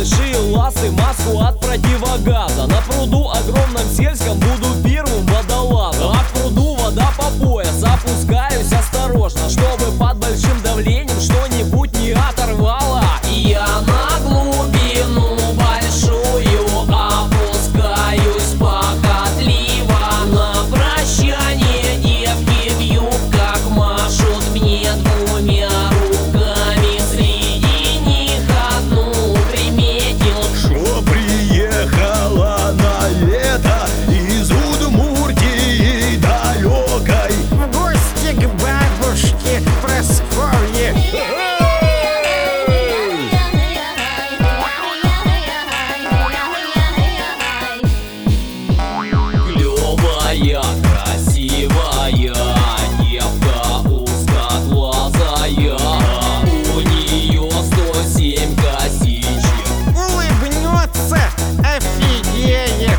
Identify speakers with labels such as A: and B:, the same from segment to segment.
A: большие ласты, маску от противогаза. На пруду огромном сельском буду первым водолазом. А в пруду вода по пояс, опускаюсь осторожно, чтобы под большим давлением что-нибудь не оторвало. Я на глубину большую опускаюсь похотливо. На прощание девки в юбках машут мне двумя руками. Среди них одну приметил,
B: что приехала на лето из Удмуртии далекой
C: в гости к бабушке Прасковье.
A: клевая, красивая девка узкоглазая. У нее 107 косичек.
C: Улыбнется, офигеешь.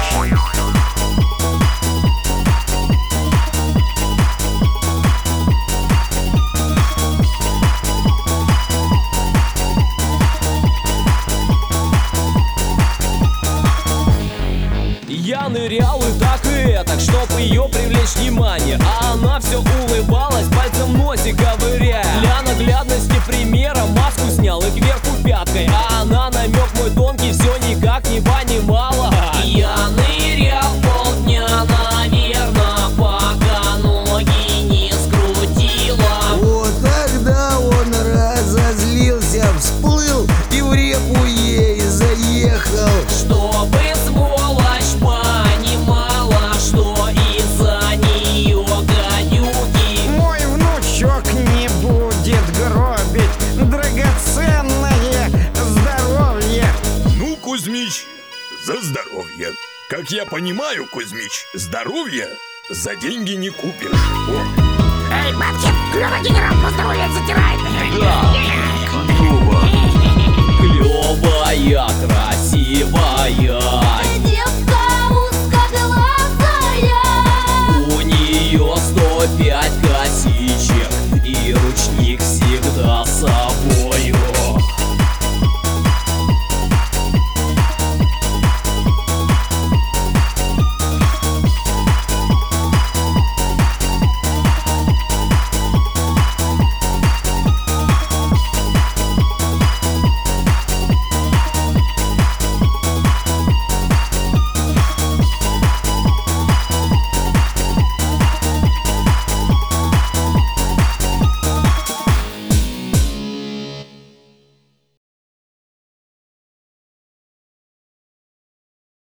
A: Я нырял и так и этак, чтоб ее привлечь внимание. А она все улыбалась, пальцем носик ковыряя. Для наглядности примера маску снял и кверху пяткой. А она намек мой тонкий все никак не понимала. Я нырял полдня, наверно, пока ноги не скрутила.
D: Вот тогда он разозлился, всплыл и в реку ей заехал.
A: Чтобы сволочь понимала, что из-за нее гадюки.
C: Мой внучок не будет гробить драгоценное здоровье.
B: Ну, Кузьмич, за здоровье. Как я понимаю, Кузьмич, здоровье за деньги не купишь. О.
E: Эй, бабки, клёвый генерал по здоровью затирает.
A: Да.